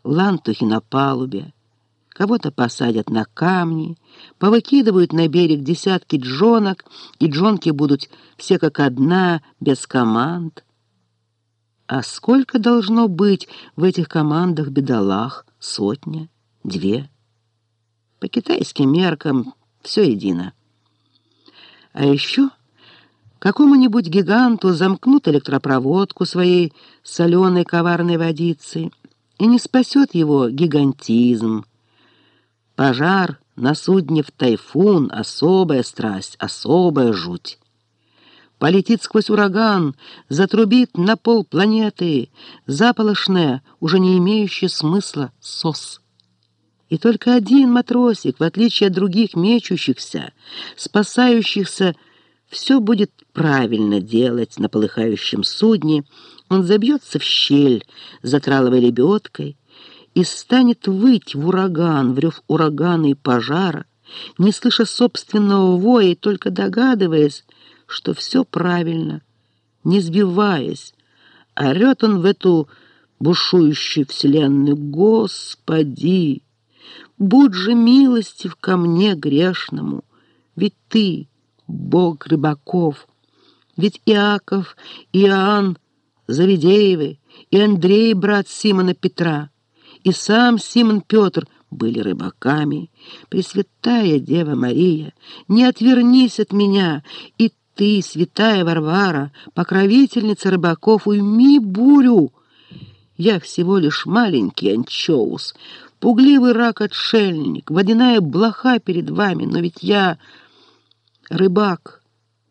лантухи на палубе, кого-то посадят на камни, повыкидывают на берег десятки джонок, и джонки будут все как одна, без команд. А сколько должно быть в этих командах бедолаг? 100, 2. По китайским меркам все едино. А еще какому-нибудь гиганту замкнут электропроводку своей соленой коварной водицей, и не спасет его гигантизм. Пожар на судне в тайфун — особая страсть, особая жуть. Полетит сквозь ураган, затрубит на полпланеты, заполошное, уже не имеющее смысла сос. И только один матросик, в отличие от других мечущихся, спасающихся, все будет правильно делать на полыхающем судне. Он забьется в щель за траловой лебедкой и станет выть в ураган, в рев урагана и пожара, не слыша собственного воя и только догадываясь, что все правильно, не сбиваясь. Орет он в эту бушующую вселенную: «Господи, будь же милостив ко мне, грешному, ведь ты — Бог рыбаков, ведь Иаков, Иоанн Завидеевы и Андрей, брат Симона Петра, и сам Симон Петр были рыбаками. Пресвятая Дева Мария, не отвернись от меня, и ты, святая Варвара, покровительница рыбаков, уйми бурю. Я всего лишь маленький анчоус, пугливый рак-отшельник, водяная блоха перед вами, но ведь я рыбак».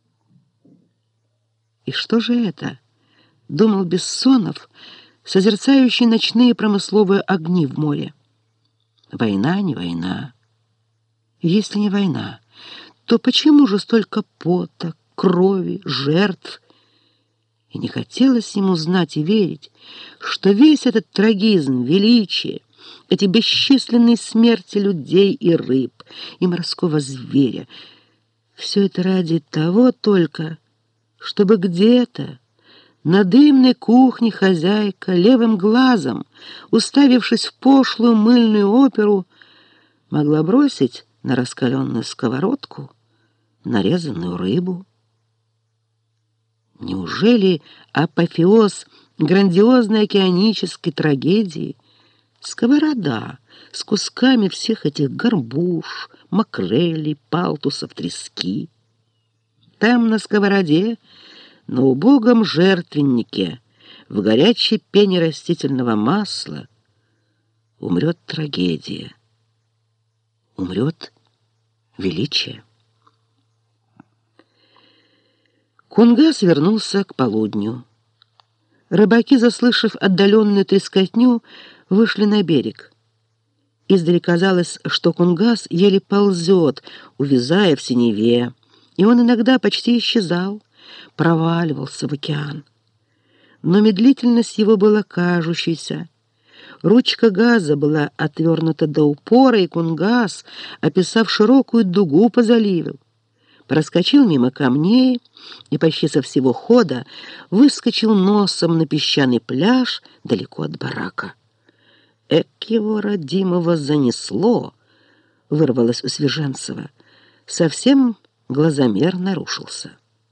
И что же это? Думал Бессонов, созерцающий ночные промысловые огни в море. Война, не война. Если не война, то почему же столько пота, крови, жертв? И не хотелось ему знать и верить, что весь этот трагизм, величие, эти бесчисленные смерти людей и рыб, и морского зверя, все это ради того только, чтобы где-то на дымной кухне хозяйка левым глазом, уставившись в пошлую мыльную оперу, могла бросить на раскаленную сковородку нарезанную рыбу. Неужели апофеоз грандиозной океанической трагедии — сковорода с кусками всех этих горбуш, макрелей, палтусов, трески? Там на сковороде, на убогом жертвеннике, в горячей пене растительного масла умрет трагедия, умрет величие. Кунгас вернулся к полудню. Рыбаки, заслышав отдаленную трескотню, вышли на берег. Издали казалось, что Кунгас еле ползет, увязая в синеве, и он иногда почти исчезал, проваливался в океан. Но медлительность его была кажущейся. Ручка газа была отвернута до упора, и Кунгас, описав широкую дугу по заливу, проскочил мимо камней и почти со всего хода выскочил носом на песчаный пляж далеко от барака. «Эк его родимого занесло!» — вырвалось у Свеженцева. Совсем глазомер нарушился.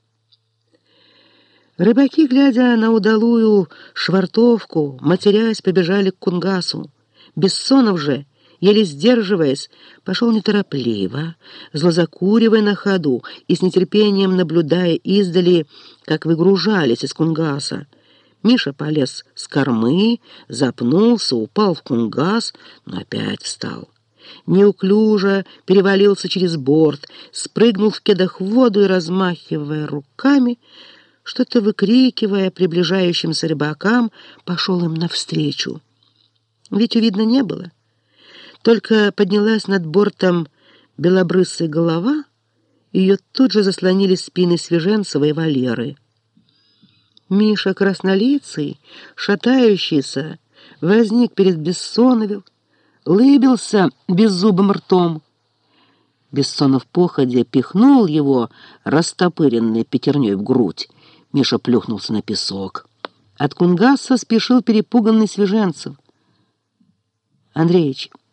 Рыбаки, глядя на удалую швартовку, матерясь, побежали к Кунгасу. Бессонов же, еле сдерживаясь, пошел неторопливо, злозакуривая на ходу и с нетерпением наблюдая издали, как выгружались из Кунгаса. Миша полез с кормы, запнулся, упал в Кунгас, но опять встал. Неуклюже перевалился через борт, спрыгнул в кедах в воду и, размахивая руками, что-то выкрикивая приближающимся рыбакам, пошел им навстречу. Витю видно не было. Только поднялась над бортом белобрысая голова, и ее тут же заслонили спины Свеженцева и Валеры. Миша краснолицый, шатающийся, возник перед Бессоновым, лыбился беззубым ртом. Бессонов походя пихнул его растопыренной пятерней в грудь. Миша плюхнулся на песок. От Кунгаса спешил перепуганный Свеженцев. Андреич,